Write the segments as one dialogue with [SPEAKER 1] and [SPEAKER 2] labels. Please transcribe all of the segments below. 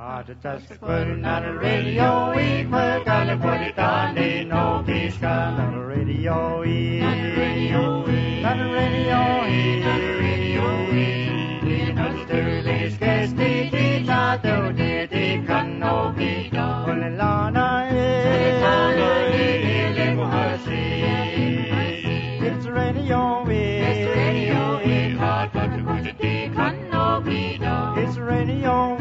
[SPEAKER 1] Put it on the radio, we put it on the no peace on the radio, on the radio, on the radio, on the radio, on the Sterling's guest, the tato, the canopy, on the lana, it's radio, it's radio, hard but to put it, the canopy, it's radio,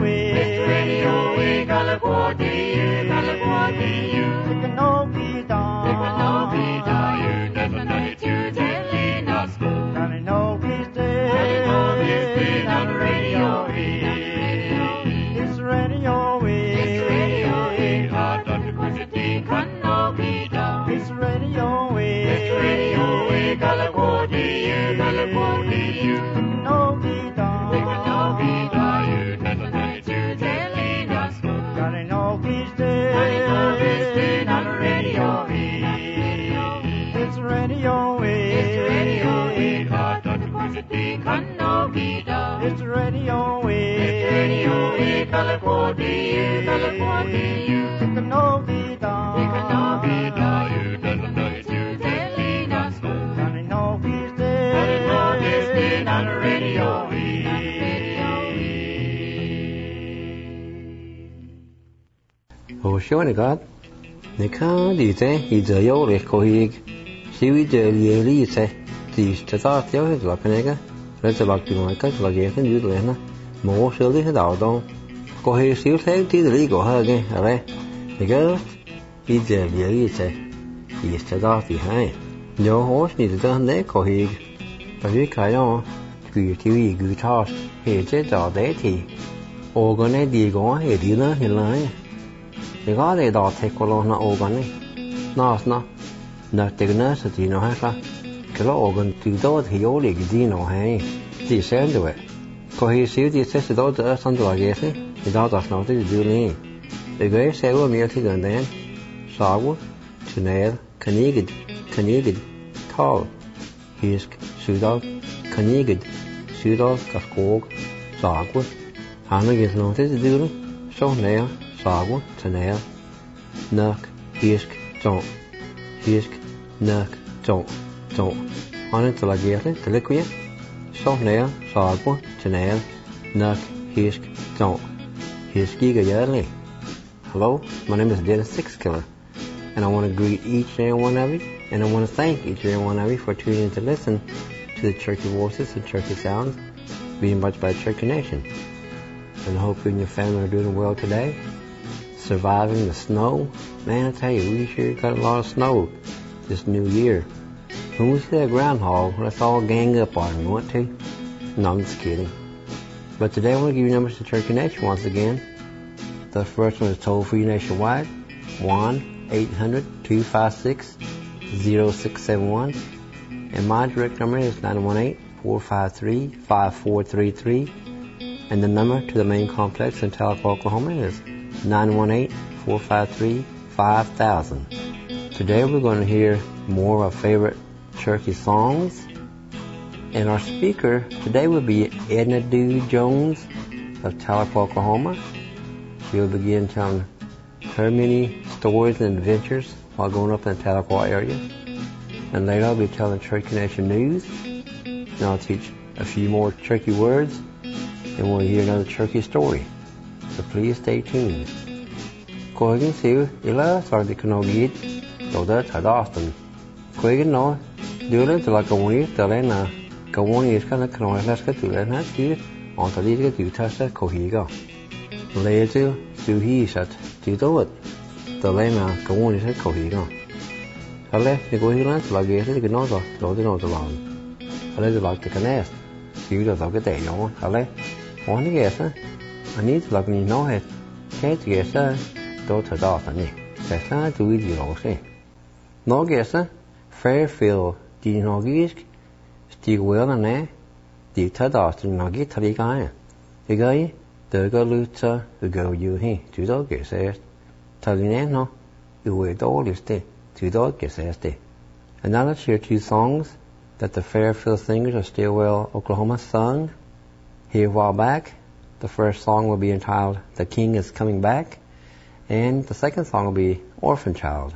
[SPEAKER 1] California, it can no be done. It can no be done. You never know it, you telling us. And I know he's dead. And I know he's dead on the radio. It's radio. It's radio. Hard on the push it, it can no be done. It's radio. It's radio. California, California, it can no be done. It can no be done. You never know it, you telling us. I know he's dead. I know he's dead on the radio. It's radio. It's radio. Hard on the push it, it can no be done. It's radio. It's radio. California, California, it can no be done. It can no be done. You never know it, you telling us. I know he's dead. I know he's dead on the radio.
[SPEAKER 2] Hồ số này có này khá gì thế thì giờ yếu để có gì siêu giờ gì lý thế thì cho ta thiếu hết là cái này cái rồiจะบอกถึงว่าก็là gì thế như thế này một số lý thế nào đó có gì siêu thế thì lý của hơn cáiอะไรthì cái giờ gì lý thế thì cho ta thì hay nhớ hốt thì ta đấy có gì tại vì cái đó vì thiếu gì cứ cho hệ chế trò đấy thì ô cái này gì có hệ gì nữa thì lại thì có thể đào thế có lo nó ô cái này nó từ nó sẽ chỉ nó hay sao cái lo ô cái từ đó thì yếu để cái gì nó hay chỉ xem được vậy có khi xíu thì sẽ đó ở sânตัวcái thế thì đó là nó thì dư này để cái xe của mình thì gần đấy sáu Chanel Canigid tall hisk sự đó Canigid sự đó cả cố sáu hàng nó cái nó thì dư đó sau này sáu Chanel Nuck hisk Nuck trọng anh ấy là gì thế là cái sau này sáu Chanel Nuck hisk trọng hiski cái gì này Hello, my name is Dennis Sixkiller, and I want to greet each and every one of you, and I want to thank each and every one of you for tuning in to listen to the Cherokee voices and Cherokee sounds being much by Cherokee Nation. And I hope you and your family are doing well today, surviving the snow. Man, I tell you, we sure got a lot of snow this new year. When we see that groundhog, let's all gang up on him, want to? No, I'm just kidding. But today I want to give you numbers to Cherokee Nation once again. The first one is toll-free nationwide, 1-800-256-0671. And my direct number is 918-453-5433. And the number to the main complex in Tahlequah, Oklahoma is 918-453-5000. Today we're going to hear more of our favorite Cherokee songs. And our speaker today will be Edna Dew Jones of Tahlequah, Oklahoma. She'll begin telling her many stories and adventures while growing up in the Tahlequah area. And later I'll be telling Cherokee Nation news. And I'll teach a few more Cherokee words. And we'll hear another Cherokee story. So please stay tuned. Cô ấy xíu, ý là sau thì nó ghi đầu đó thở đó Austin. Cô ấy nói, đưa lên từ là cầu nguyện, từ lên là cầu nguyện cái nó cầu nguyện là cái từ lên hết chứ. Họ tới đi cái từ thở sẽ cầu hí cơ. Later, to he said, to do it. The lema, go on, he said, Kohino. I left the Gohiland, like I said, another, so they know the long. I let the like the canast. You just look at that, you know. I left one guess, I need to look in no head. Can't guess, don't a dot on it. That's not too easy, I'll say. No guess, Fairfield, the Nogisk, still well and there. The Tadas, and Nogit, the guy. The guy. The go luta, the go you he, to dog get says. Talineno, the way dog is day, to dog get says day. And now let's hear two songs that the Fairfield Singers of Stillwell, Oklahoma sung here a while back. The first song will be entitled The King is Coming Back, and the second song will be Orphan Child.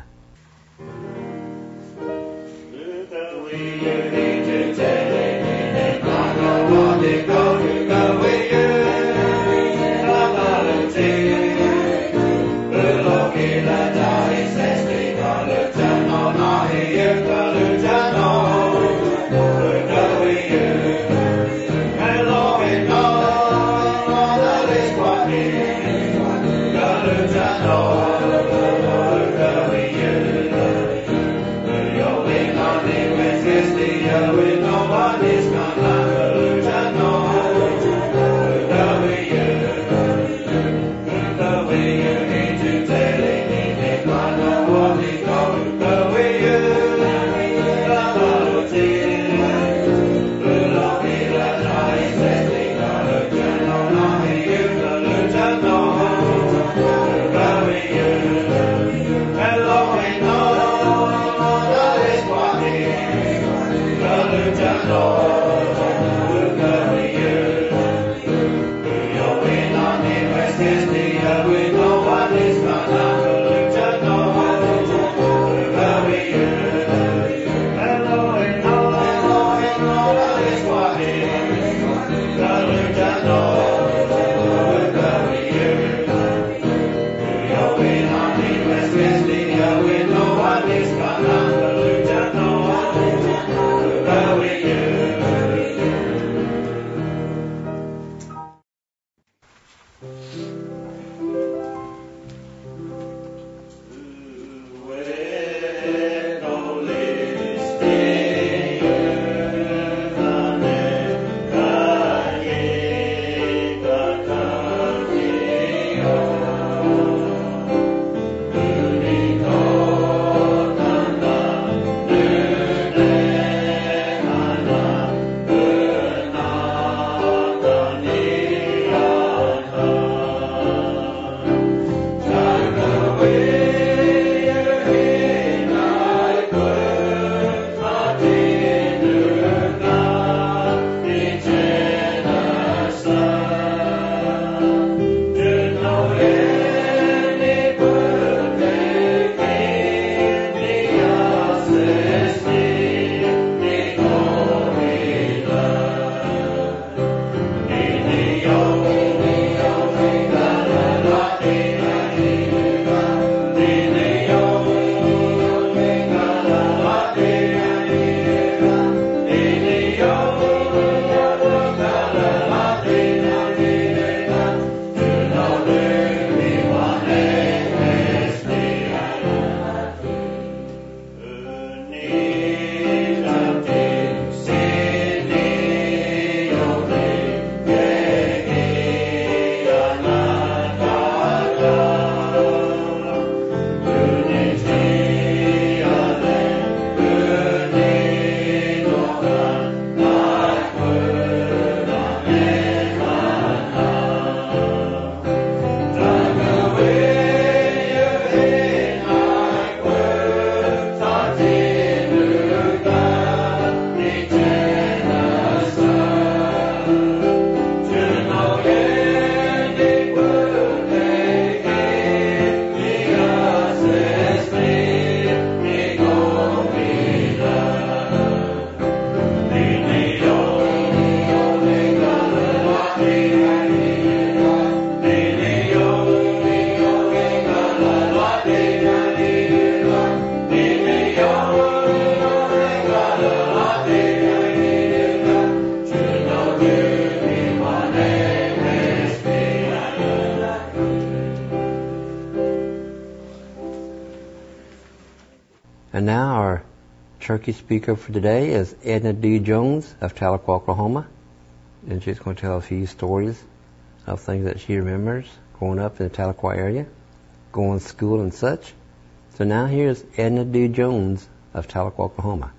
[SPEAKER 2] And now our turkey speaker for today is Edna D. Jones of Tahlequah, Oklahoma. And she's going to tell a few stories of things that she remembers growing up in the Tahlequah area, going to school and such. So now here's Edna D. Jones of Tahlequah, Oklahoma.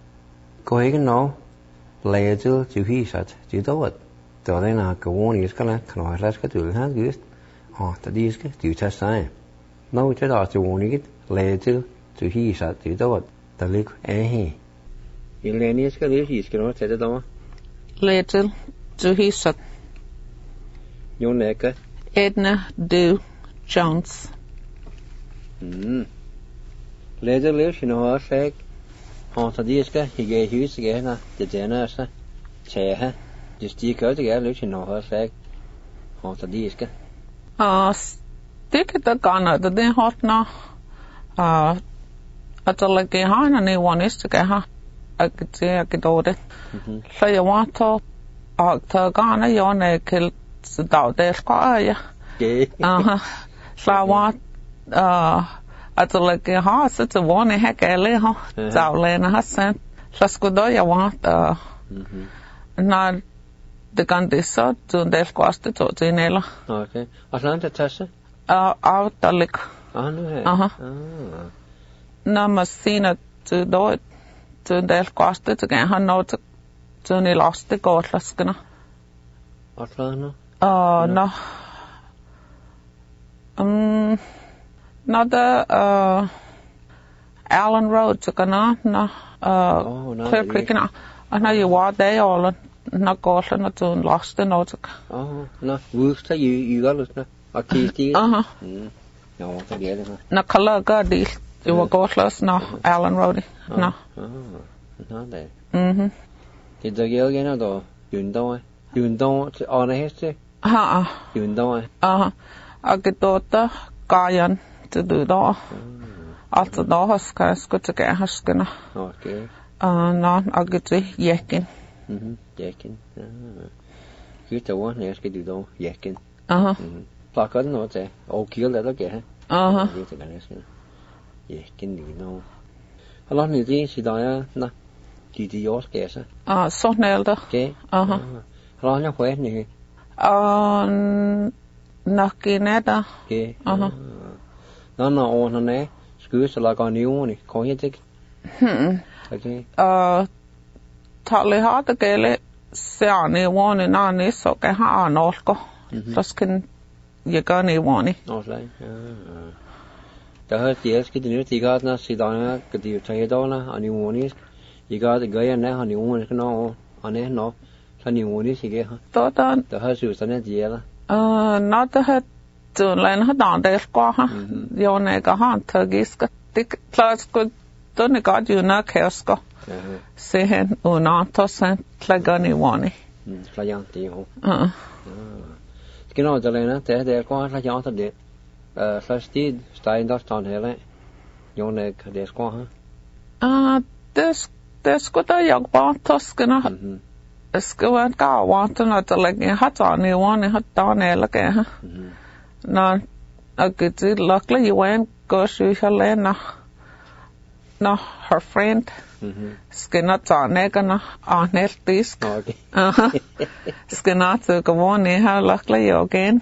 [SPEAKER 2] Go ahead and know, Leazil Juhisat, Judot. Dorena Gawani is gonna Kanoilaska to Hangust. Oh, the disk, do test time. No, it's also warning it, Leazil Juhisat, Judot. The lick, eh? Ilenius can live, he's going to tell the door.
[SPEAKER 3] Leazil Juhisat.
[SPEAKER 2] Joneka.
[SPEAKER 3] Edna Du Jones.
[SPEAKER 2] Later lives in a horse leg. Haunta diska, he gave hus again, the generous, chair, just stick out again, lives in a horse leg. Haunta diska.
[SPEAKER 3] Stick it the gunner, the day hot now. At the like a hand and one is to get her. I could say I could order. So you want to Ghana, you want to kill the dog there, squire. So I want, at the like a horse, it's a one heck a little, Zowlane Hassan. Let's go do you want, not the gun this sort to their cost to Zinella.
[SPEAKER 2] Okay. Atlanta Tessa?
[SPEAKER 3] Out the lick. No, Messina to do it to their cost to get her note to any lost the goat, let's go.
[SPEAKER 2] Atlanta?
[SPEAKER 3] No. Not the Allen Road to Ghana, no, Clear Creek, no. I know you walk there all not goat and not soon lost the note.
[SPEAKER 2] Oh, no, Worcester, you got it, no? Or Tuesday?
[SPEAKER 3] No,
[SPEAKER 2] what I get it,
[SPEAKER 3] no, color God, you were goatless, no, Allen Road, no.
[SPEAKER 2] Not there. Did the girl get it or you don't on a history? You don't.
[SPEAKER 3] I get daughter, Guyan to do that. After the house, can't go to get her skin.
[SPEAKER 2] Okay.
[SPEAKER 3] No, I get to yakin.
[SPEAKER 2] Yakin. You the one, yes, could do though, yakin. Like I don't know what's there. Oh, kill that again. Yakin, you know. How long is it? She died, no. Did yours guess?
[SPEAKER 3] So nailed.
[SPEAKER 2] Okay. How long are you
[SPEAKER 3] Nakineta.
[SPEAKER 2] Okay. No, on there. Screws like on you only. Call you take. Okay.
[SPEAKER 3] Tali hard to get it. Sani one and on this, so can have an orco. Just can you go any one?
[SPEAKER 2] Okay. The hurt the esky the new tigana, sit down, get you tie dollar, and you want it. You got the guy and now, and you want to know on it, no. And you want it, you get her. The hurt was on it, yellow.
[SPEAKER 3] Not the head to learn her down there, squaw, your nigger hunt, giska, thick, plus good, don't got you no casco. Say him, unantos and plagani one.
[SPEAKER 2] Flayanti, Skin out the lena, they're quite like out of it. First did, Stein dust on her, your neck, there's squaw. There's good a young bar Toscana. School and go want to not to like a hat on you one hot down there like a no, I could see luckily you went go to Helena. No, her friend. Skin out on Negana on her disc. Skin out to go on in her luckily you again.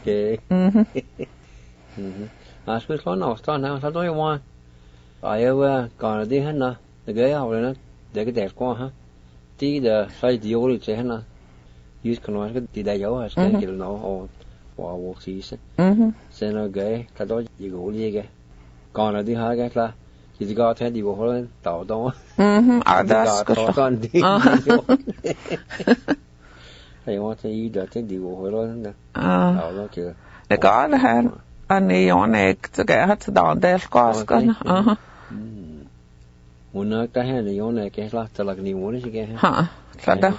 [SPEAKER 2] I suppose one was done now, so do you want? I ever gonna do her the guy out in it, they get that one, huh? The side the old China use can did I go as can kill no or walk season. Send a guy, Tato, you go league. Gonna do Hagatla. He's got head you were down.
[SPEAKER 3] That's good.
[SPEAKER 2] I want to eat that thing you were
[SPEAKER 3] the God had a neon egg to get her to down there, Scoscon.
[SPEAKER 2] When I got here, the owner gets like new one again.
[SPEAKER 3] Sada.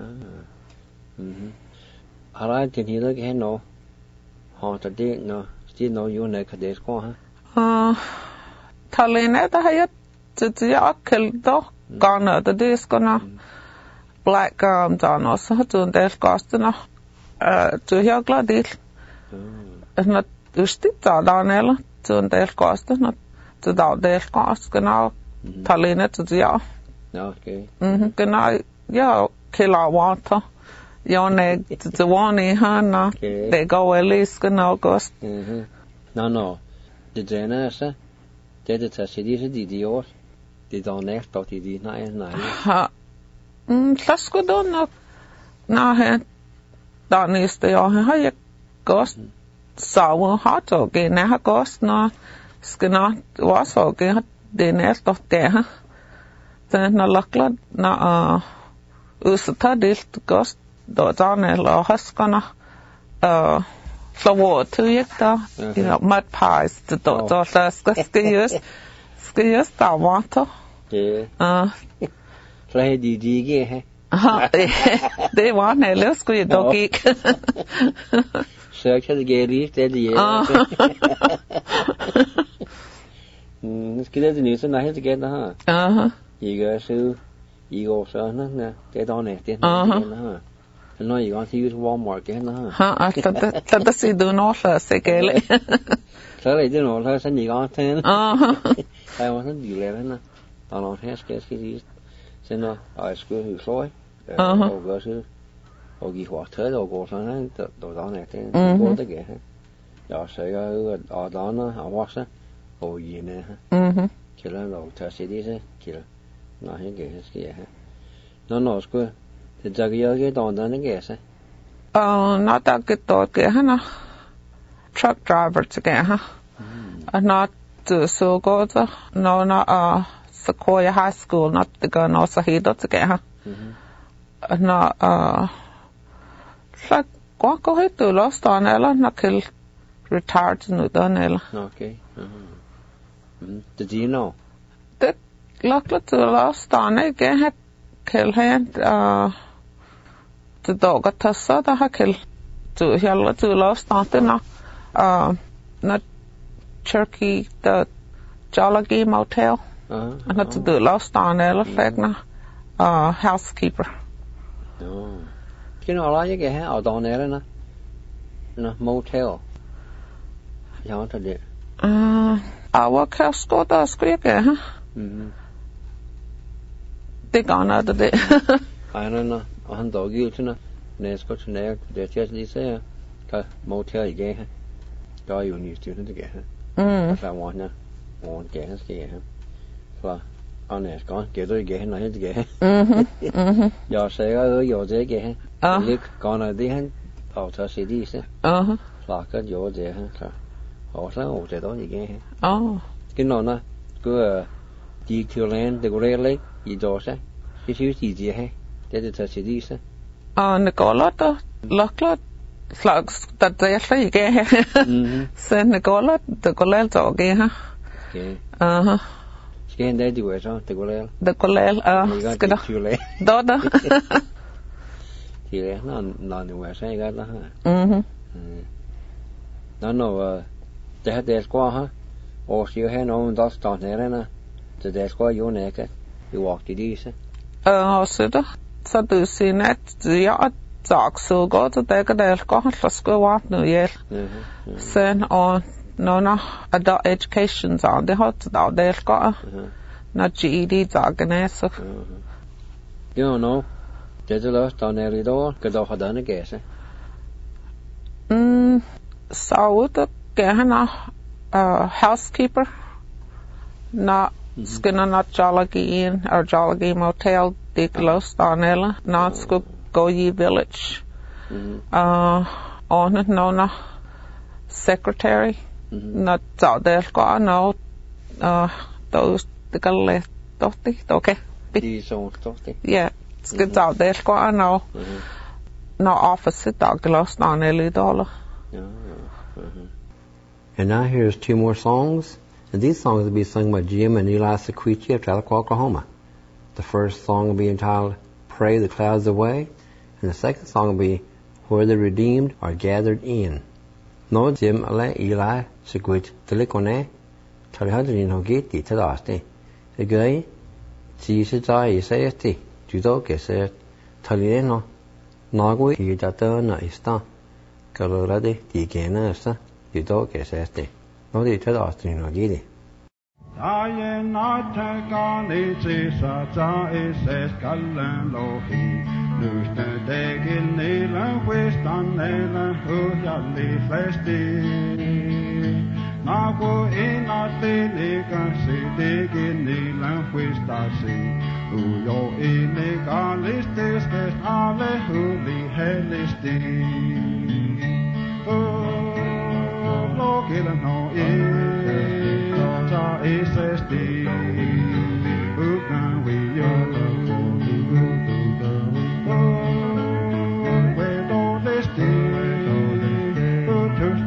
[SPEAKER 2] I like to hear again, no. How to date, no. Still no, you neck a day's call,
[SPEAKER 3] huh? Talina, the Hayat to the Akil dog, gone the disc gonna black down also to their costina to your gladil. And not to stick down ella to their cost, not to down their cost, now. Talina to the
[SPEAKER 2] okay.
[SPEAKER 3] Can I, kill our water. Your neck to the one in Hannah. They go at least in August.
[SPEAKER 2] No. The generous, did it as it is a DDO. They don't expect the 9.
[SPEAKER 3] Let's go down now. That is the Ohio ghost. So hot again. Now, ghost no skin was okay. The nest of there. Then no luckla na usata dilt ghost do down a huskana floor to it, you know, mud pies to do the skiers that water.
[SPEAKER 2] Yeah. Play DG, hey?
[SPEAKER 3] They want a little squid doggy.
[SPEAKER 2] Search the Gary, steady. Cái đó news na hết cái đó ha. Cái sư go sao nó cái đó này tiền nó ha. Nó gì con thiếu Walmart cái nó ha.
[SPEAKER 3] Ha, tao sẽ do nó là sẽ cái này.
[SPEAKER 2] Sao lại do nó là sinh gì con thế? Ai mà sinh gì lại đó nè. Tao nói hết cái gì. Xem nó ở school hiểu rồi. Cái sư. Cái hoạt thế rồi go sao nó đó này thế. Go tới cái. Giờ sẽ ở đó nó học quá sao. Gì nè ha. Chỉ là đầu thợ sĩ đi chứ, chỉ là nói những cái ha. Nó nói cái thì giờ cái đòn đó nó cái sao?
[SPEAKER 3] Nó ta cái tổ cái ha nó truck driver cái ha. Nó từ số có đó nó Sequoia High School nó từ cái nó sẽ hiểu đó cái ha. Nó là quá có hết từ last time này là nó kill retired nữa đó này là.
[SPEAKER 2] Okay. Did you know?
[SPEAKER 3] That luckily to last time I get kill hand the dog at Tessa that kill to hella to last time not Turkey the Jollagee Motel and not to do last time I like na housekeeper.
[SPEAKER 2] Cái nó là cái ha ở đó này đó nè motel. Sao thật đấy?
[SPEAKER 3] Our house got that squeak, huh? They gone out of it.
[SPEAKER 2] I don't know. I'm dog you to know. Next got to know. They're just this here. Cái motel again. Đó you need to get. If I want now. Want get us get. Và anh này có kiểu tôi get nói hết get. Giờ sẽ ở giờ dễ get. Lick còn ở đi hắn ở thợ sĩ đi sẽ. Và cái giờ dễ ha. Họ sáng ngủ chạy đó gì nghe cái nó nè cứ đi theo lên để có lấy gì đó sao cái thứ gì hay để thật sự đi sao
[SPEAKER 3] nó có lót đó lót đặt ra cái cái sen nó có lót để có lấy chỗ cái ha
[SPEAKER 2] cái này đi về sao để có lấy
[SPEAKER 3] cái đó đó
[SPEAKER 2] thì nó về sao cái đó ha nó det här det ska ha och så här någon dag start ner na det ska ju näka vi walked det så
[SPEAKER 3] så då så du ser net ja så går det där ska ha ska vara nu igen sen och no adult education så det har det ska na GED dagen så
[SPEAKER 2] you know det är löst då ner idag kan då ha den gäsa
[SPEAKER 3] så det Gehana housekeeper not skina not Jollagee Inn or Jollagee Motel Diglos Donella not Goyi Village on no secretary not there go no those the galle dotti okay yeah it's good out there go no office Diglos Donella dollar.
[SPEAKER 2] And now here's two more songs. And these songs will be sung by Jim and Eli Sequici of Tahlequah, Oklahoma. The first song will be entitled Pray the Clouds Away. And the second song will be Where the Redeemed Are Gathered In. No Jim and Eli Sequici Tahlequah Tahlequah Hogit Di Tadasti. Again, Jesus I say ti. Judo que se Tahlequah Nagui Yidata na ista. Kalorade Di Gena sta. You don't get it. No, they tell us to know it.
[SPEAKER 1] I am not a gun, it's a skallen lohi. Lust the degen nela, west on nela, who shall be flesty. Now go in a delica, see degen nela, west I see. Who yo in the garlist is the alle who be hellisti. Get a no is a stay. Who can we where all this day? Who to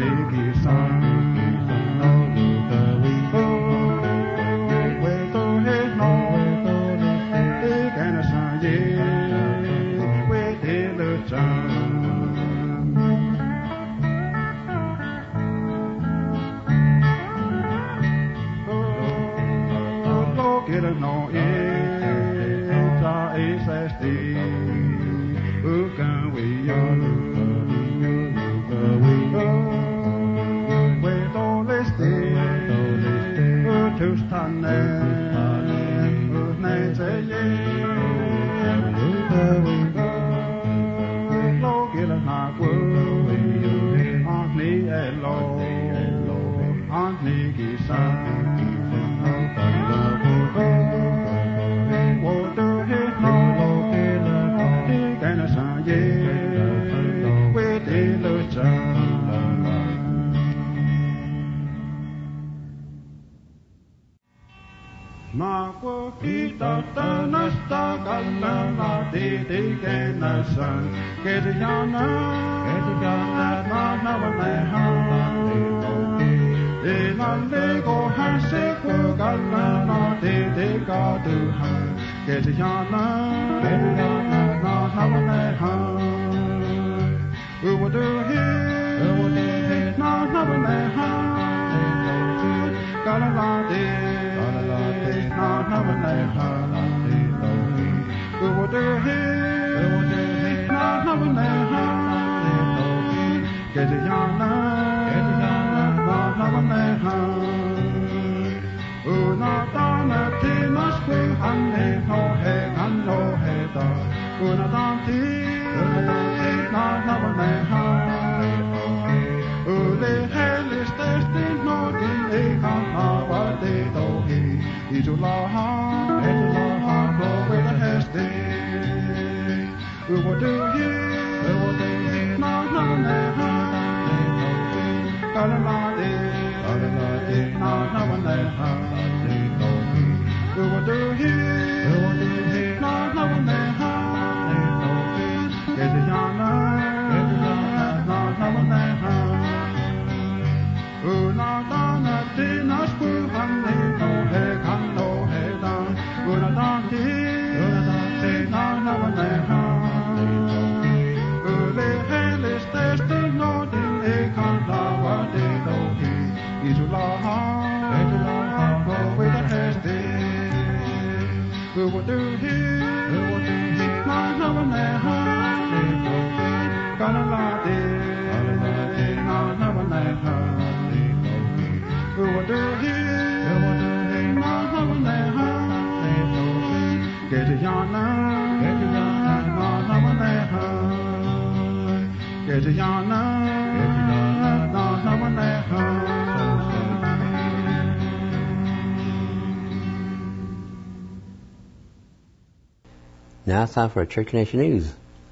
[SPEAKER 2] Now it's time for Church Nation News.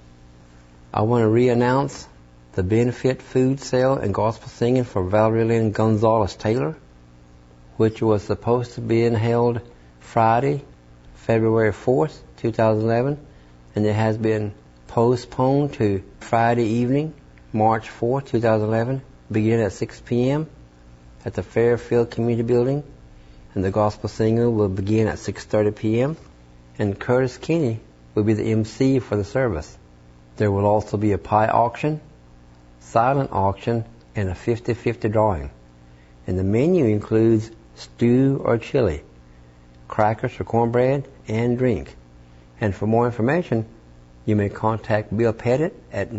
[SPEAKER 2] I want to re-announce the benefit food sale and gospel singing for Valerie Lynn Gonzalez Taylor, which was supposed to be held Friday, February 4th, 2011, and it has been postponed to Friday evening, March 4th, 2011, beginning at 6 p.m. at the Fairfield Community Building, and the gospel singing will begin at 6:30 p.m., and Curtis Kinney will be the MC for the service. There will also be a pie auction, silent auction, and a 50-50 drawing. And the menu includes stew or chili, crackers or cornbread, and drink. And for more information, you may contact Bill Pettit at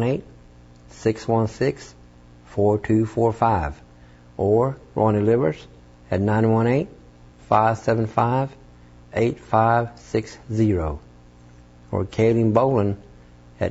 [SPEAKER 2] 918-616-4245 or Ronnie Livers at 918-575-8560 or Kayleen Boland at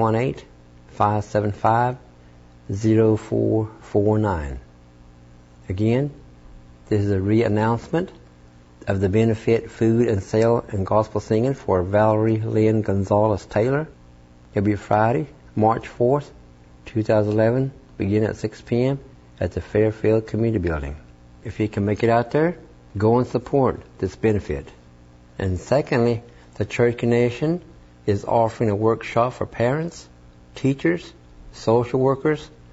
[SPEAKER 2] 918-575-0449. Again, this is a re-announcement of the benefit food and sale and gospel singing for Valerie Lynn Gonzalez Taylor. It'll be Friday, March 4th, 2011, beginning at 6 p.m. at the Fairfield Community Building. If you can make it out there, go and support this benefit. And secondly, the Church Nation is offering a workshop for parents, teachers, social workers,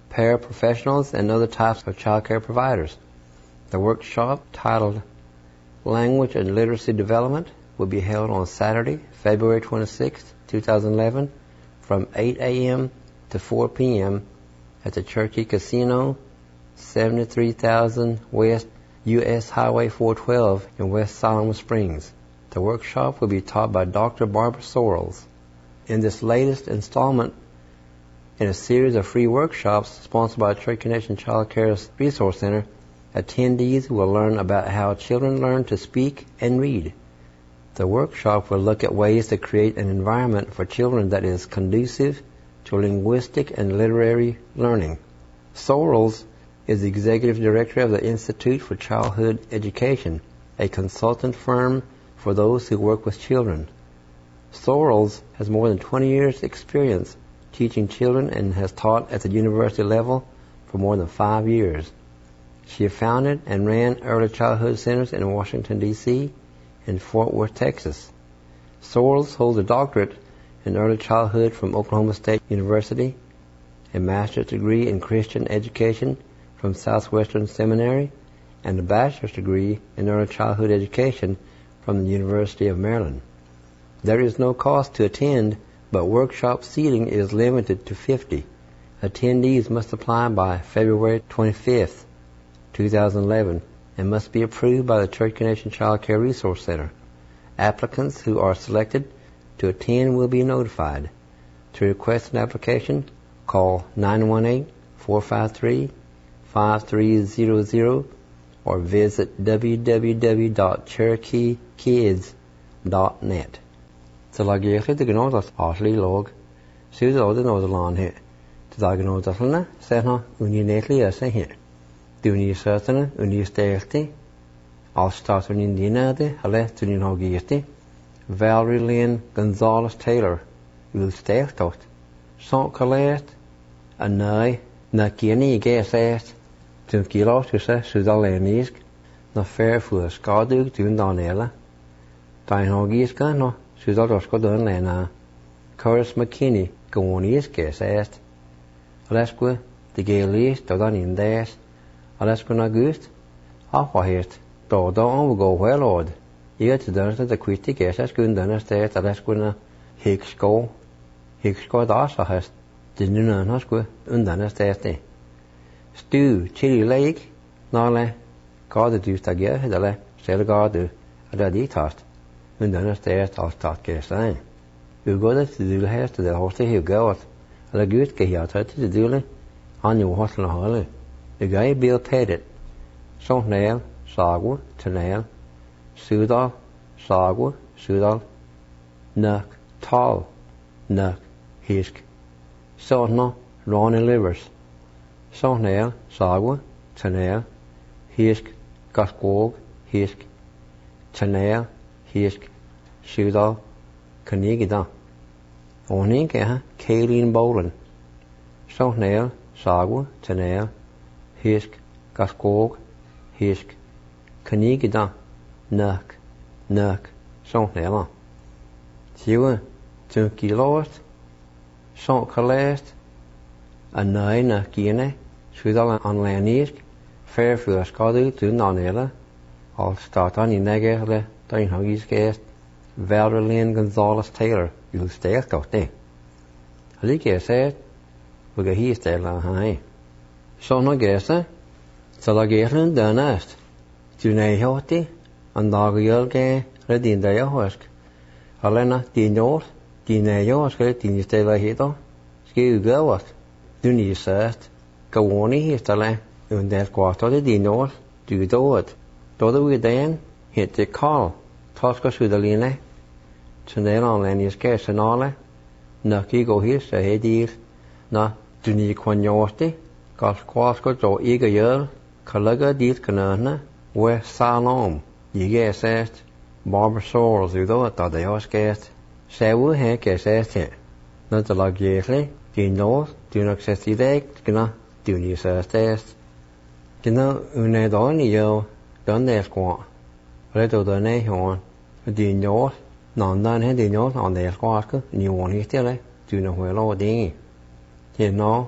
[SPEAKER 2] paraprofessionals, and other types of child care providers. The workshop, titled Language and Literacy Development, will be held on Saturday, February 26, 2011, from 8 a.m. to 4 p.m. at the Cherokee Casino, 73,000 West U.S. Highway 412 in West Solomon Springs. The workshop will be taught by Dr. Barbara Sorrells. In this latest installment in a series of free workshops sponsored by Cherokee Connection Child Care Resource Center, attendees will learn about how children learn to speak and read. The workshop will look at ways to create an environment for children that is conducive to linguistic and literary learning. Sorrells is the Executive Director of the Institute for Childhood Education, a consultant firm for those who work with children. Sorrells has more than 20 years' experience teaching children and has taught at the university level for more than 5 years. She founded and ran early childhood centers in Washington, D.C. and Fort Worth, Texas. Sorrells holds a doctorate in early childhood from Oklahoma State University, a master's degree in Christian education from Southwestern Seminary, and a bachelor's degree in early childhood education from the University of Maryland. There is no cost to attend, but workshop seating is limited to 50. Attendees must apply by February 25th, 2011, and must be approved by the Cherokee Connection Child Care Resource Center. Applicants who are selected to attend will be notified. To request an application, call 918-453-5300 or visit www.cherokeekids.net. Så la gjerlig til gnådas asli log. Sydd av det nåde lan her. Til da gnådaslene, sen ha uninetlig øse her. Du ni søtene, uni stelti. Al stat unin dinade, alle tu nin hogirti. Valerie Lynn Gonzalez Taylor, ul steltot. Sånt kalert, a nøy, na kieni I gæsæst. Tun kilos tu se sydalenisk, na fær fur skadug tun danela. Dain hogiska no, sydaldosko døn lena. Curtis McKinney, gawonisk gæsæst. Alaskua, de gælis, dodan indes. Alaskua nagust, afahert. Doda on go well od. I til dønste der kvitti gæsæst gun dønste alaskua na hiksko. Hiksko dasa hast. Det nu han skulle undan stæste. Stu chili lake, nale, gade du stagier, hedale, selv gade, eller dit hast. Undan stæst al stat gæsæn. Ugodet til dule hast, det hoste hugget, eller gut gehiat til dule, han jo hostel halle. Ugei Bill Pettit, så næl, sagu, til Sudal, sagu, Sudal, nøk, tal, nøk, hisk. Sånne Ronnie Livers. Sånne sagu, til hisk, gaskog, hisk, til hisk, Sudal, kanigida. Og ikke her, Kaylin Boland. Sånne sagu, til hisk, gaskog, hisk, kanigida, nøk, sånne la. Tjue, tunkilost, sånn kalest, a nøy na kiene, sydal an lenisk, fær før skadu tun anele, al statan I negele, dain hagiskest, Valerie Lynn Gonzalez Taylor, you stelt godt det. Like sæt, vuga hi stela hai. Sånne gæse, så la gæslen dønest. Du nei hoti, an dagjølge, redin der jeg husk. Alena, din år, din jeg skal din stela hito. Skal ugøvast. Du ni sæt, gavoni histale, under kvartal I din år, du dåd. Dåde vi den, hette Karl, taska sudaline. Tundel anlen I skal senale, nøkki gå his, jeg hedir. Na, du ni kvanjorti, gas kvarsko då ikke gjør, kallega dit kanønne, West Salom, ikke sæt, Barbara Sorrells udå, da det også skæst. Sævu her kan sæt her. Når det lag jæslig, din nås, du nok sæt I dag, gna, du ni sæst. Gna, unedån I jo, den der skår. Redo den I hånd. Din nås, nandan her din nås, an der skårske, ni hånd histele, du nok højler over det. Til nå,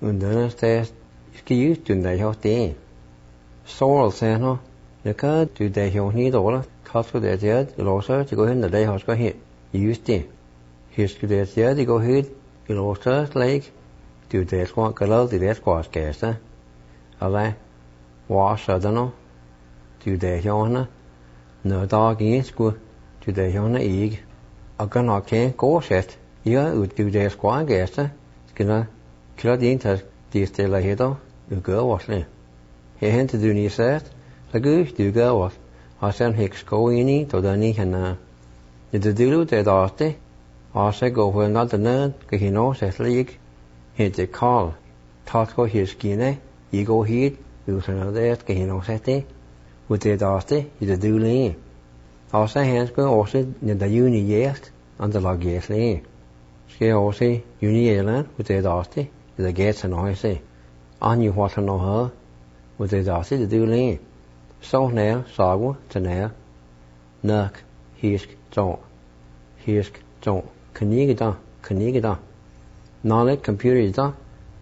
[SPEAKER 2] Undana says, Ski to the hotel. Sorrel Sano, the card to the $100, cost with the yard, the lawyer to go in the day house go hit. Used it. Here's to the yard, to go hit, the lawyer lake, to the squawk color, the squash gas. Alla, wash, I don't know, to the Yona, no dog in school, to the Yona egg. I cannot go set. Yeah, would do the squash gas. Skinner, kill the inter, the still ahead of, you go washly. He had to do his set, the goose do go off. I sent Hicks go in to the knee and the do the dusty. I said go for another nerd, he knows his league. He's a call. Talk go his skinny, you go heat, you can know that, he knows that. With the dusty, he's a do lean. I say hands go also in the uni yes, and the log yes lean. She also uni island with the dusty, the gates and I say. I knew what to know her. With the dusty to do lean. So now, sagu, to now. Nuck, hisk, don't. Canigida. Knowledge computer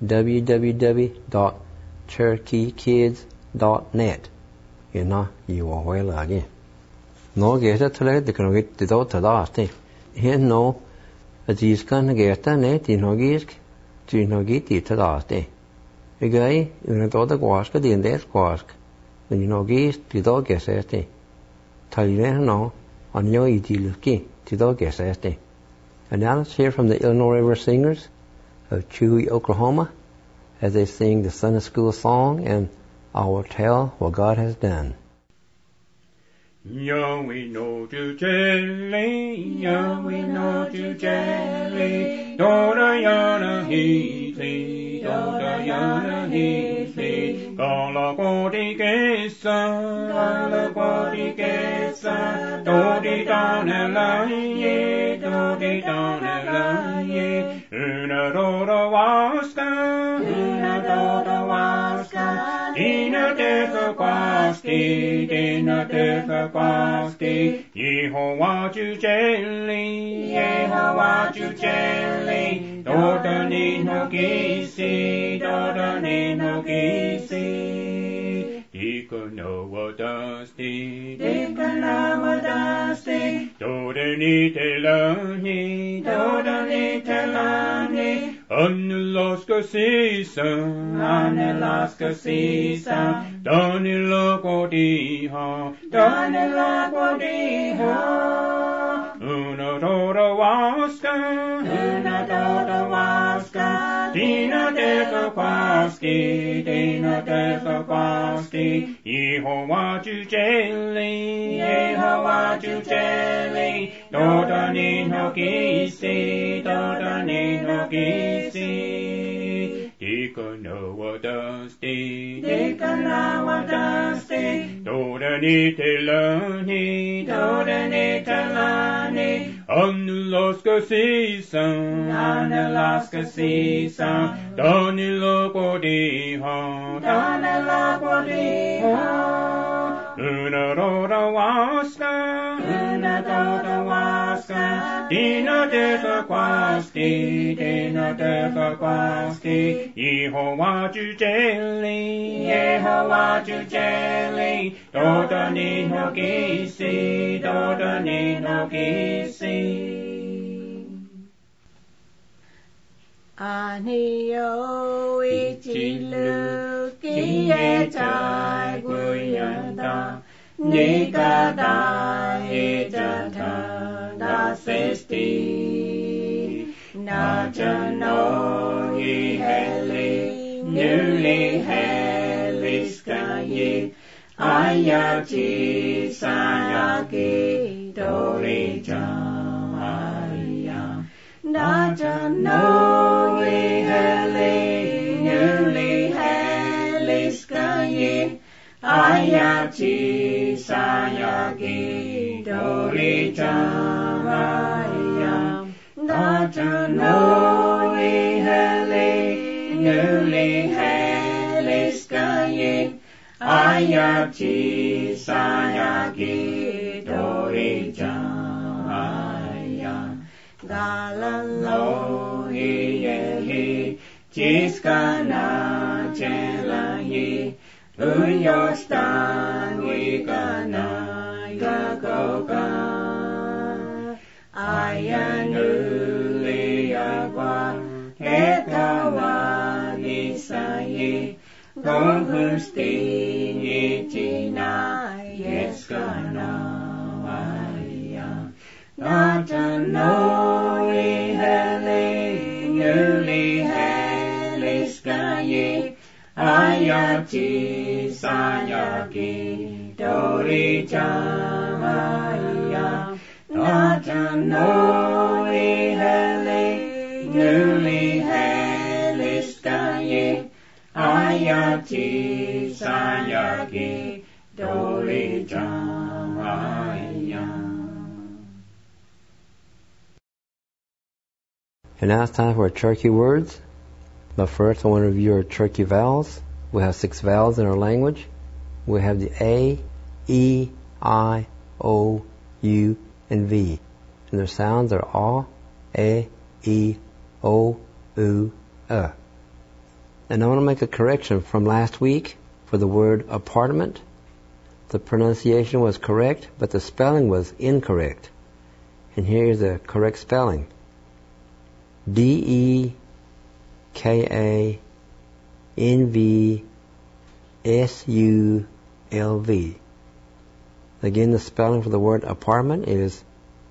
[SPEAKER 2] www.turkeykids.net. You know, you are well again. No get it today, they can get the dot to that. Here no, a these can get a net in Hogisk, to no get it to that. A guy, you know, the quask, the in that quask. When you know geese, the dog gets at it. Tell you no, on your idiluki, the dog gets at it. And now let's hear from the Illinois River Singers of Chewy, Oklahoma, as they sing the Sunday School song and I Will Tell What God Has Done.
[SPEAKER 1] Yahweh no to jelly, Yahweh no to jelly, Dora yana heathly, Dora yana heathly, Gala godi gesa, Dodi dana laye, Dodi dana laye, Una dora waska, Dina defa quasti, Yehovah to jelly, Doda no gisi, Dika Noah dusty, Doda ni telani, Anelaska sisa, Danila godiha, Una doda waska, Dina defa quasti, Yehovah to jelly, Doda ni no gisi, Dika Noah dusty, Doda ni telani, Anelaska sisa, Danila godiha, Una doda waska, Dina defa quasti, Yehovah to jelly, Doda ni no gisi,
[SPEAKER 4] Anio ichilu kiyetai guyanda, Nikada ejata da sesti, Najano iheli, newly heliskaye, Ayachi sayaki dorija. Najano iheli, newly heliskaye, Ayachi sayaki dorija. Najano iheli, newly heliskaye, Ayachi sayaki dorija. Galalo iyehi, Jiskana Jelahi Uyostan Wigana Yagoga Ayanuliagwa Hetawa Nisayi Gohusti Itina Yeskana Aya Natanoi Hele Nuli Heliskaye Ayati Sayaki Dori Jamaya Natanoi Hele Nuli Heliskaye Ayati Sayaki Dori Jamaya.
[SPEAKER 2] And now it's time for our Cherokee words. But first I want to review our Cherokee vowels. We have 6 vowels in our language. We have the A, E, I, O, U, and V. And their sounds are A, E, O, U, And I want to make a correction from last week for the word apartment. The pronunciation was correct, but the spelling was incorrect. And here is the correct spelling. DEKANVSULV. Again, the spelling for the word apartment is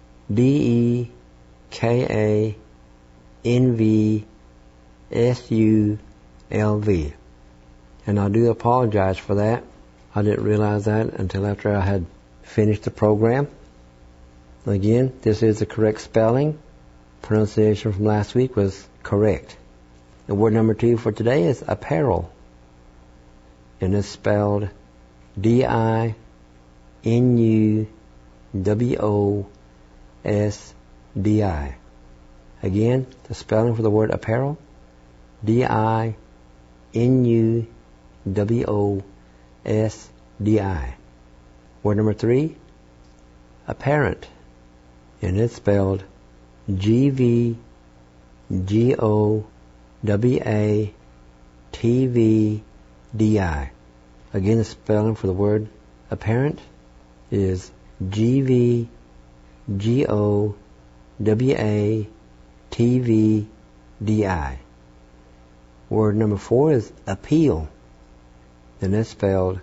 [SPEAKER 2] DEKANVSULV. And I do apologize for that. I didn't realize that until after I had finished the program. Again, this is the correct spelling. Pronunciation from last week was correct. The word number 2 for today is apparel. And it's spelled DINUWOSDI. Again, the spelling for the word apparel, DINUWOSDI. Word number 3, apparent. And it's spelled GVGOWATVDI. Again, the spelling for the word apparent is GVGOWATVDI. Word number 4 is appeal. And it's spelled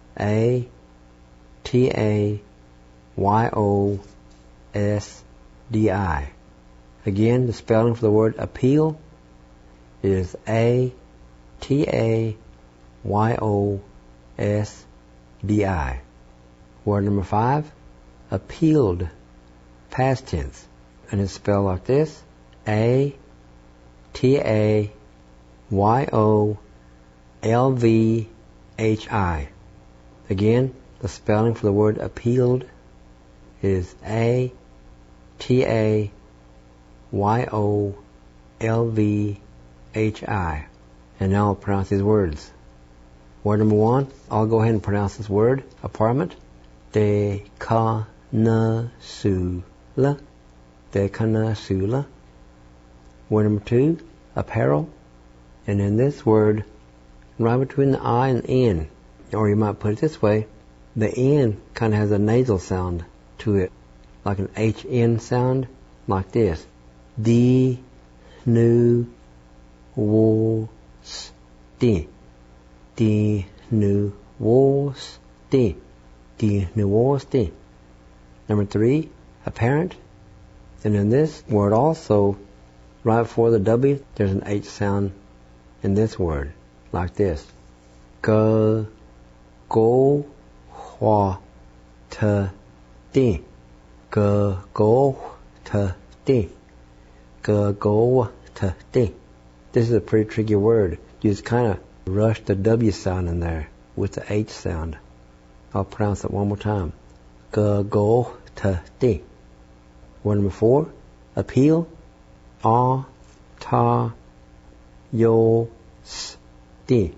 [SPEAKER 2] ATAYOSDI. Again, the spelling for the word appeal is ATAYOSDI. Word number 5, appealed, past tense. And it's spelled like this, ATAYOLVHI. Again, the spelling for the word appealed is ATAYOLVHI. And now I'll pronounce these words. Word number 1, I'll go ahead and pronounce this word, apartment. Dekanasula. Dekanasula. Word number 2, apparel. And in this word, right between the I and N, or you might put it this way, the N kind of has a nasal sound to it, like an HN sound, like this. D-nu-wo-sti. D-nu-wo-sti. D-nu-wo-sti. Number 3, apparent. And in this word also, right before the W, there's an H sound in this word, like this. G-go-hwa-ta-di. G-go-ta-di. G-go-ta-di. This is a pretty tricky word. You just kind of rush the W sound in there with the H sound. I'll pronounce it one more time. G-go-ta-di. Word number 4, appeal. A-ta-yo-sti.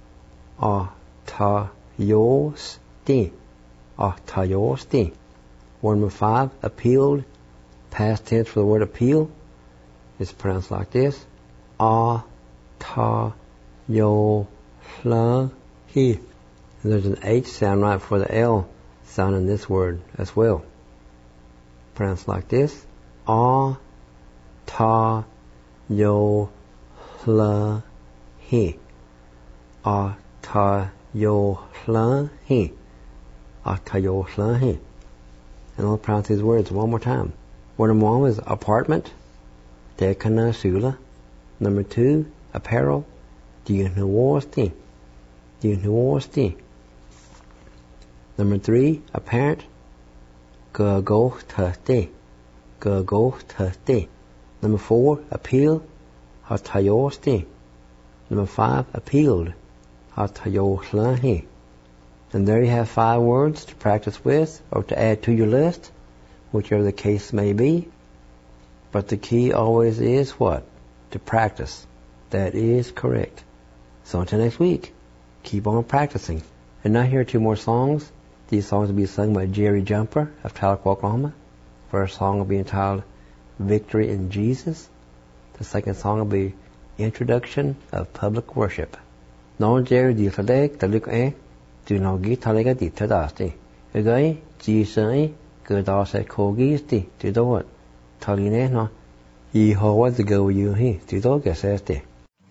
[SPEAKER 2] A-ta-yo-sti. A-ta-yo-sti. Word number 5, appealed. Past tense for the word appeal is pronounced like this. A-ta-yo-sti. ta, yo, la, he. And there's an H sound right for the L sound in this word as well. Pronounced like this. A, ta, yo, la, he. A, ta, yo, la, he. A, ta, yo, la, he. And I'll pronounce these words one more time. Word number 1 is apartment. Tekana sula. Number 2, apparel. Dinuosti. Dinuosti. Number 3, apparent. Gagotate. Gagotate. Number 4, appeal. Hatayosti. Number 5, appealed. Hatayoslahi. And there you have 5 words to practice with or to add to your list, whichever the case may be. But the key always is what? To practice. That is correct. So until next week, keep on practicing. And now here are 2 more songs. These songs will be sung by Jerry Jumper of Tahlequah, Oklahoma. First song will be entitled Victory in Jesus. The second song will be Introduction of Public Worship. Non Jerry di Thalek Taluke do no gi Talega di Tadasti. Again, Jesus Godase Kogisti to do it. Taline no Yehovah the go you he to do geseste.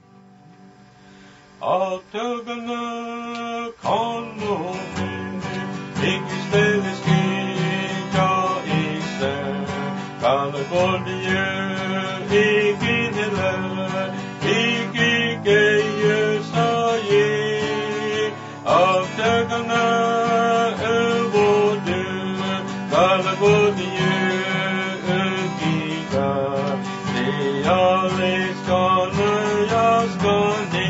[SPEAKER 4] Altugana kono Ikispelis kinja isen Kalagodia ikinela Ikikeya saye Altugana evodu Kalagodia ikika Dialis kana yaskani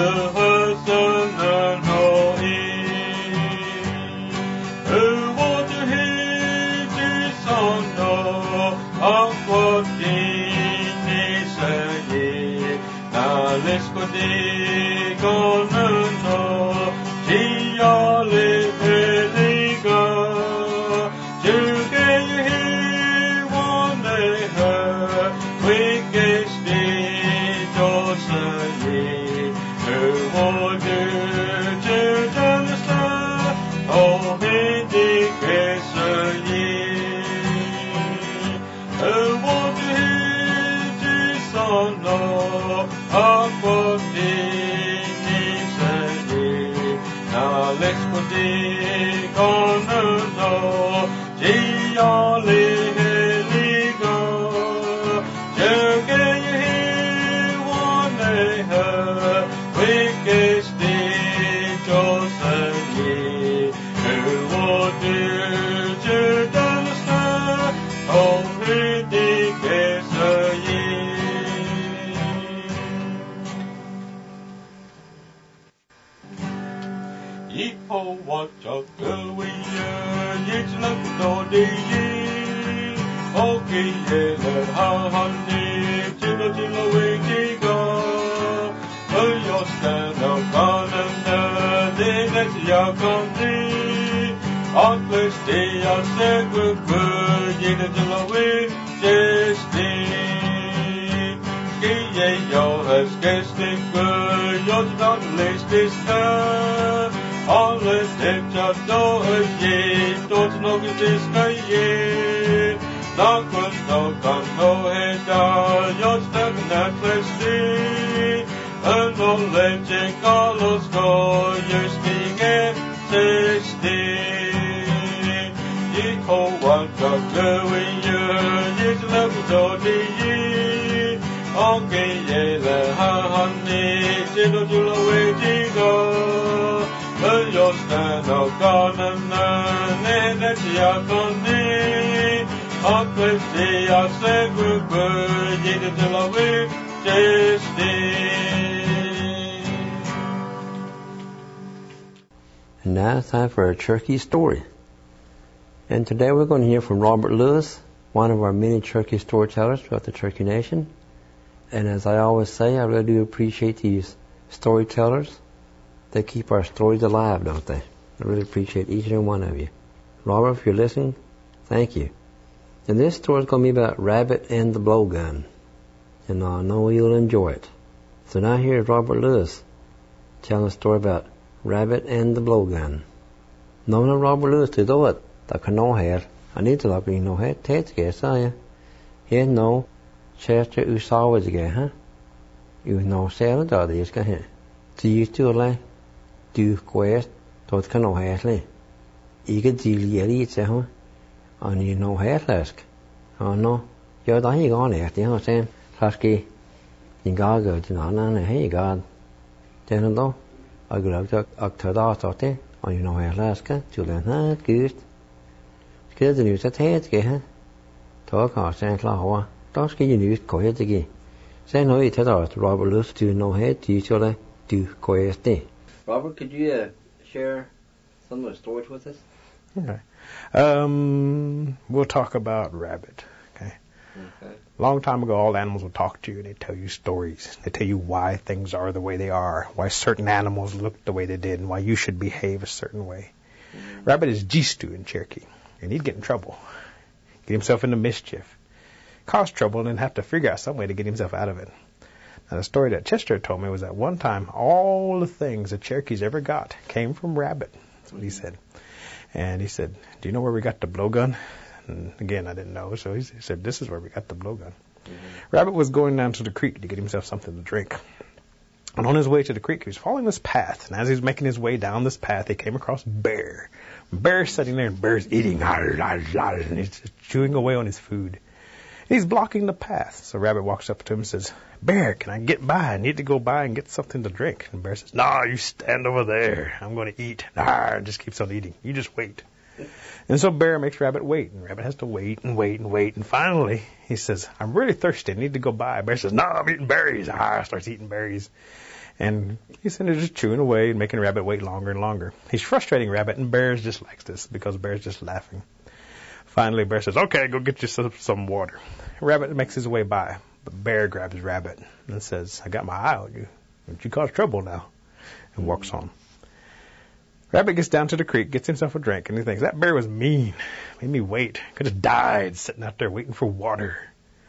[SPEAKER 2] And now it's time for a Cherokee story. And today we're going to hear from Robert Lewis, one of our many Cherokee storytellers throughout the Cherokee Nation. And as I always say, I really do appreciate these storytellers. They keep our stories alive, don't they? I really appreciate each and every one of you. Robert, if you're listening, thank you. And this story is going to be about Rabbit and the Blowgun. And I know you'll enjoy it. So now here's Robert Lewis telling a story about Rabbit and the Blowgun. No, Robert Lewis to do it. That can no hair. I need to look in no hair. Take it, say. Here no. Chester Usawa again, huh? You know, Sarah Daddy is going. Do you do like? Do quest? Don't can no hair, like. You get deal yeri, it's a huh? And you know hair lask. Oh no. You're the hang on it, you know what I'm saying? Lasky. You got go to Nana, hey, God. Then though. I go out to October, thought they. And you know hair lask, Julian, huh? Good. Good the news at head, huh? Talk on St. Claw. Don't get your news, go ahead again. Say no, it had out Robert Lewis to no head, do each other, do quiet day. Robert, could you share some of the stories with us?
[SPEAKER 5] Okay. We'll talk about Rabbit. Okay. Long time ago, all animals would talk to you and they tell you stories. They tell you why things are the way they are, why certain animals look the way they did, and why you should behave a certain way. Rabbit is Jistu in Cherokee, and he'd get in trouble, get himself into mischief, cause trouble, and then have to figure out some way to get himself out of it. Now, the story that Chester told me was that one time all the things the Cherokees ever got came from Rabbit. That's what he said. And he said, do you know where we got the blowgun? And again, I didn't know, so he said, this is where we got the blowgun. Rabbit was going down to the creek to get himself something to drink. And on his way to the creek, he was following this path. And as he was making his way down this path, he came across Bear. Bear's sitting there, and Bear's eating. And he's chewing away on his food. He's blocking the path. So Rabbit walks up to him and says, Bear, can I get by? I need to go by and get something to drink. And Bear says, no, you stand over there. I'm going to eat. And just keeps on eating. You just wait. And so Bear makes Rabbit wait. And Rabbit has to wait and wait and wait. And finally, he says, I'm really thirsty. I need to go by. Bear says, no, I'm eating berries. Starts eating berries. And he's sitting there just chewing away and making Rabbit wait longer and longer. He's frustrating Rabbit, and Bear just likes this because Bear's just laughing. Finally, Bear says, okay, go get you some water. Rabbit makes his way by, but Bear grabs Rabbit and says, I got my eye on you. Don't you cause trouble now? And walks on. Rabbit gets down to the creek, gets himself a drink, and he thinks, that Bear was mean. Made me wait. Could have died sitting out there waiting for water.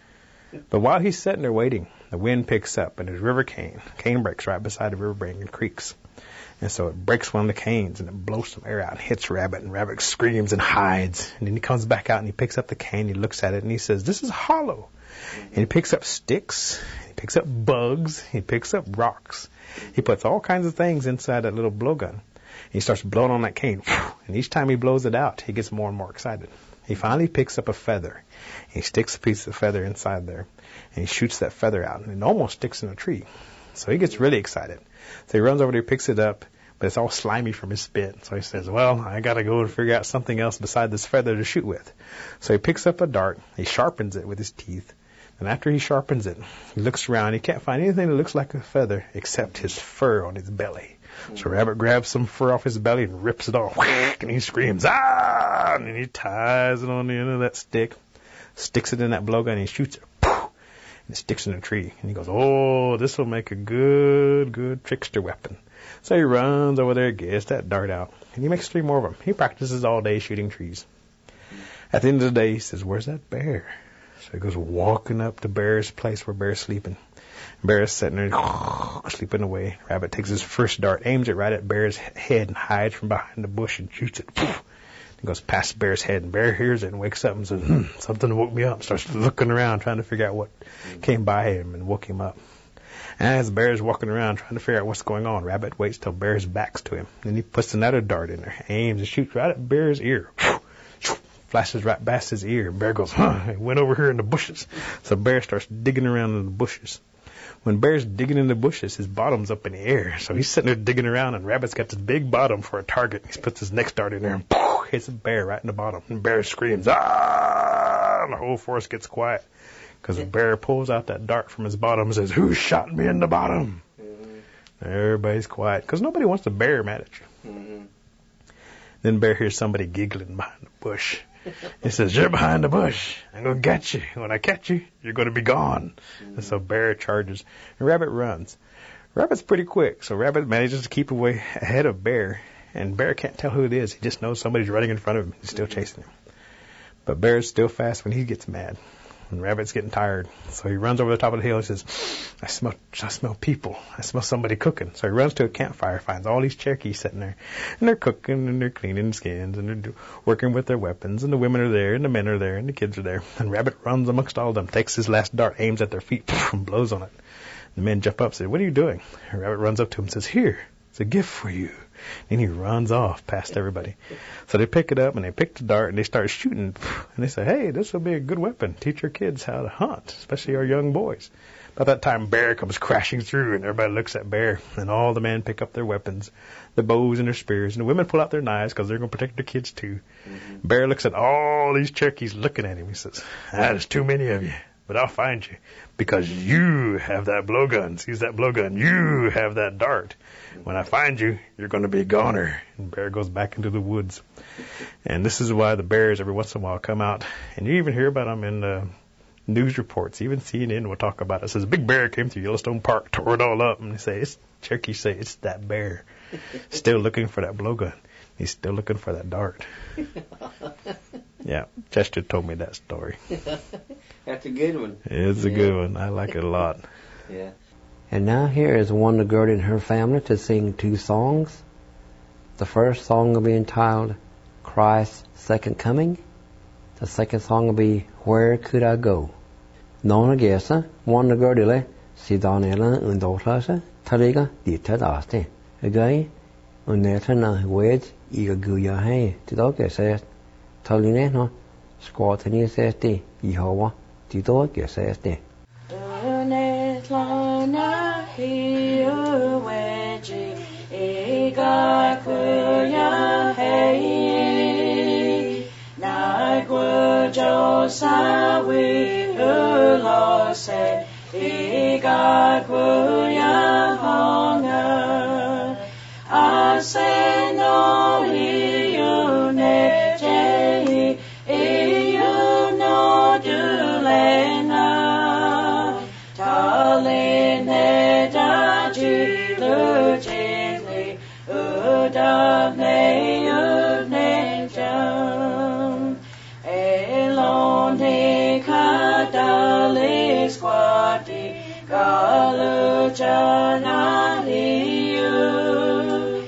[SPEAKER 5] But while he's sitting there waiting, the wind picks up, and there's river cane. Cane breaks right beside the river bank and creeks. And so it breaks one of the canes, and it blows some air out and hits Rabbit, and Rabbit screams and hides. And then he comes back out, and he picks up the cane, he looks at it, and he says, this is hollow. And he picks up sticks, he picks up bugs, he picks up rocks. He puts all kinds of things inside that little blowgun. He starts blowing on that cane, and each time he blows it out, he gets more and more excited. He finally picks up a feather. He sticks a piece of feather inside there, and he shoots that feather out, and it almost sticks in a tree. So he gets really excited. So he runs over there, picks it up, but it's all slimy from his spit. So he says, well, I got to go and figure out something else beside this feather to shoot with. So he picks up a dart, he sharpens it with his teeth, and after he sharpens it, he looks around. He can't find anything that looks like a feather except his fur on his belly. So Rabbit grabs some fur off his belly and rips it off, and he screams, ah! And he ties it on the end of that stick, sticks it in that blowgun, and he shoots it, and it sticks in a tree. And he goes, oh, this will make a good trickster weapon. So he runs over there, gets that dart out, and he makes 3 more of them. He practices all day shooting trees. At the end of the day, he says, where's that bear? So he goes walking up to Bear's place where Bear's sleeping. Bear is sitting there sleeping away. Rabbit takes his first dart, aims it right at Bear's head, and hides from behind the bush and shoots it. He goes past Bear's head, and Bear hears it and wakes up and says, something woke me up. Starts looking around, trying to figure out what came by him and woke him up. And as Bear's walking around trying to figure out what's going on, Rabbit waits till Bear's back's to him. Then he puts another dart in there, aims and shoots right at Bear's ear. Flashes right past his ear. Bear goes, it went over here in the bushes. So Bear starts digging around in the bushes. When Bear's digging in the bushes, his bottom's up in the air. So he's sitting there digging around, and Rabbit's got this big bottom for a target. He puts his next dart in there and hits Bear right in the bottom. And Bear screams, ah! And the whole forest gets quiet. Because the Bear pulls out that dart from his bottom and says, who shot me in the bottom? Everybody's quiet. Because nobody wants to bear mad at you. Then Bear hears somebody giggling behind the bush. He says, you're behind the bush. I'm going to get you. When I catch you, you're going to be gone. And so Bear charges. And Rabbit runs. Rabbit's pretty quick. So Rabbit manages to keep away ahead of Bear. And Bear can't tell who it is. He just knows somebody's running in front of him. He's still chasing him. But Bear's still fast when he gets mad. And Rabbit's getting tired. So he runs over the top of the hill. He says, I smell people. I smell somebody cooking. So he runs to a campfire, finds all these Cherokees sitting there. And they're cooking, and they're cleaning skins, and they're working with their weapons. And the women are there, and the men are there, and the kids are there. And Rabbit runs amongst all of them, takes his last dart, aims at their feet, and blows on it. The men jump up and say, what are you doing? And Rabbit runs up to him and says, here, it's a gift for you. And he runs off past everybody. So they pick it up, and they pick the dart, and they start shooting. And they say, hey, this will be a good weapon. Teach our kids how to hunt, especially our young boys. About that time, Bear comes crashing through, and everybody looks at Bear. And all the men pick up their weapons, their bows and their spears. And the women pull out their knives because they're going to protect their kids, too. Mm-hmm. Bear looks at all these Cherokees looking at him. He says, there's too many of you. But I'll find you because you have that blowgun. Seize that blowgun. You have that dart. When I find you, you're going to be a goner. And Bear goes back into the woods. And this is why the bears every once in a while come out. And you even hear about them in news reports. Even CNN will talk about it. It says, a big bear came through Yellowstone Park, tore it all up. And they say, Cherokees say, it's that bear. Still looking for that blowgun. He's still looking for that dart. Yeah, Chester told me that story.
[SPEAKER 2] That's a good one.
[SPEAKER 5] It's a good one. I like it a lot.
[SPEAKER 2] Yeah. And now here is Wanda Gertie and her family to sing 2 songs. The first song will be entitled Christ's Second Coming. The second song will be Where Could I Go? Nona Gesa, Wanda Gertie le, Sidanela Undotasa, Taliga, Ditadaste. Again, Unetana Wedge, Igaguya Hay, Tidoke says, Taline no, Squatany says, Yehovah, Tidoke says,
[SPEAKER 1] Unetlana hiu wedge, Igaguya Hay, Nagwajo Sawi Ulose, Igaguya Honga, Ase no hiu neje, Iu no dulena, Taline daji lujili, Udavne unejam, Elone kadali squati, Galujana hiu,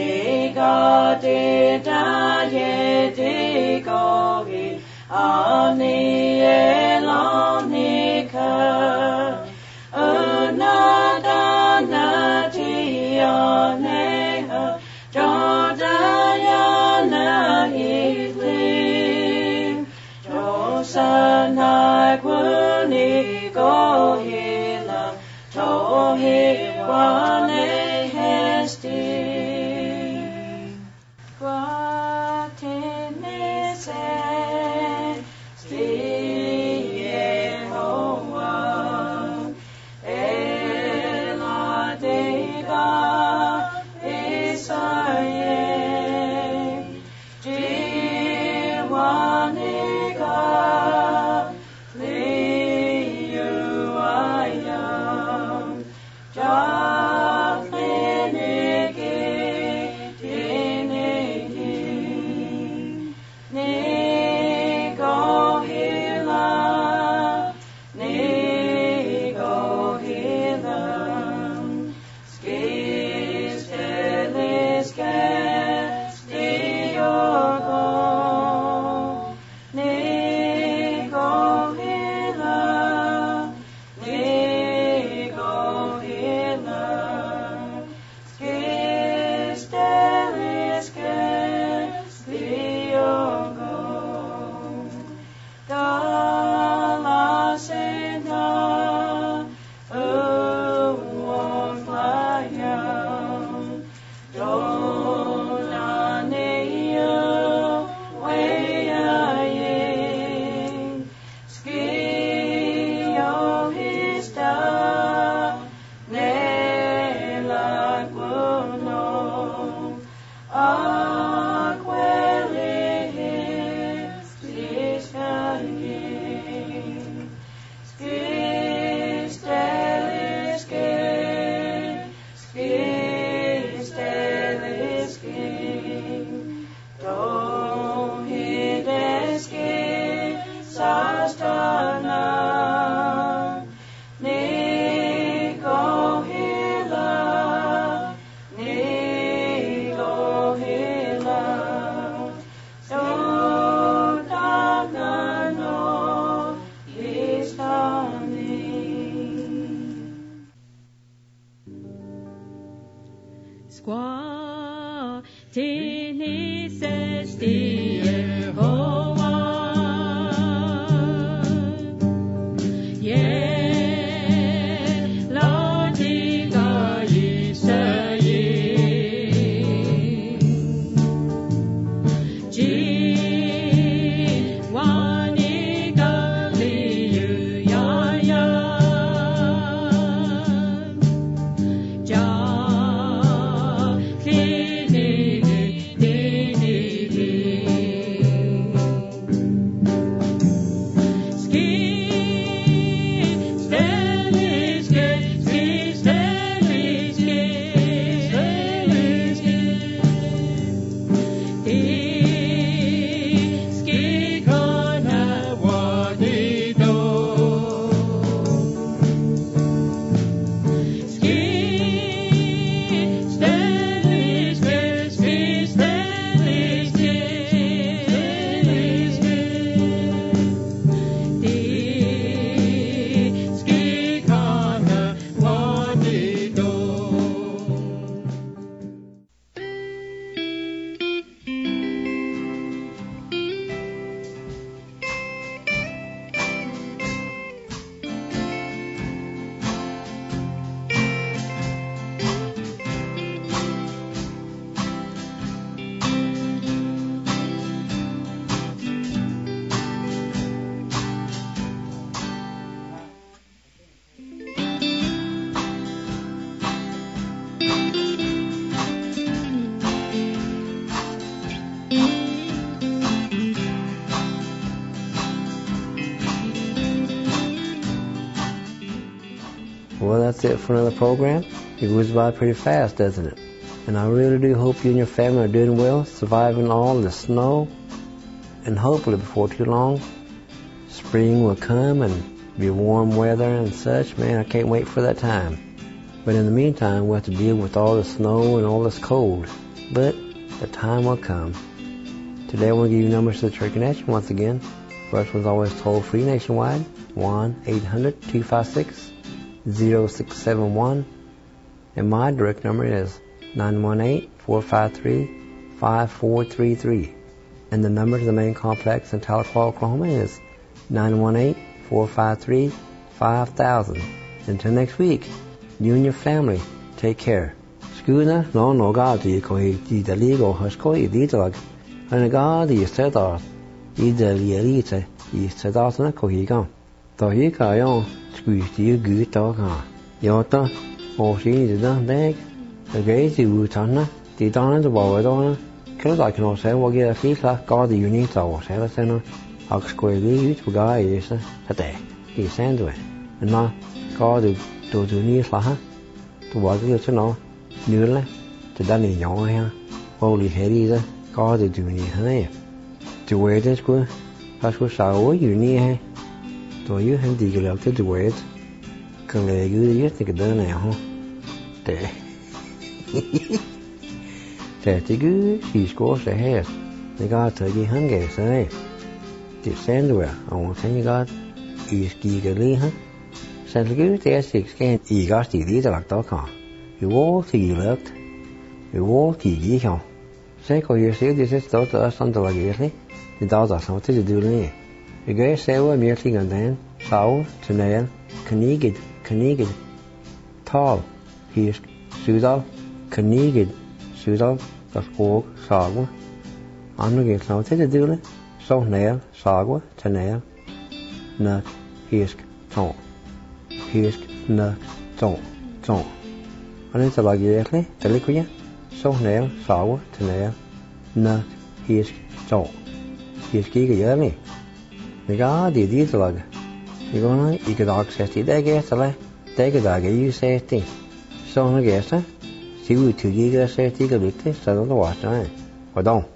[SPEAKER 1] Nigade daye digohi, Ani elonika, Unadana tianeha, Jodayana hitli, Josanai gwuni gohila, Tohi wane hesti.
[SPEAKER 2] Well, that's it for another program. It goes by pretty fast, doesn't it? And I really do hope you and your family are doing well, surviving all the snow. And hopefully before too long, spring will come and be warm weather and such. Man, I can't wait for that time. But in the meantime, we'll have to deal with all the snow and all this cold. But the time will come. Today I want to give you numbers to the Church Connection once again. First one's always toll-free nationwide, 1-800-256-0671. And my direct number is 918-453-5433. And the number to the main complex in Tahlequah, Oklahoma is 918-453-5000. Until next week, you and your family take care. Skuna no gadi ko di daligo hasko iditag. An gadi sedar idalierite I sedatna ko higan. To hika yon skuti guta ka. Yota o shi da bag. The gazi utana di dana the bawadona. Killer I can also say what get a fika gadi unita or sedatna. Hasko li ut guy is a day. Di sandwe. And na gadi do ni slaha. To what you to know. Nula to Danny Yon, Holy Heriza, God the Duny Hane. To wait is good, as was our uni. Do you have the elected to wait? Can lay you think done now? There. That's good, she scores ahead. The God turkey hunger, say. The sandware, I won't say you got is giggly, huh? Send good, there's 6 can eat got the leader like Docker. You walk till you looked. You walk till you go. Say, call you see this is thought to us under like yearly. The dogs are something to do near. You go say what merely and then, sour, to nail, canigid, tall. Here's Sudal, canigid, Sudal, the fork, sagwa. I'm not getting something to do it. So nail, sagwa, to nail. Nut, here's tone. Here's nut, tone. And it's like yearly, the liquid, so nail, sour, to nail, nut, here's so. Here's gig yearly. The guy did these lug. You're gonna, you could access the day guess, take a dog, you say thing. So, I guess, see, we 2 gigas, say, take a bit, so don't watch, or don't.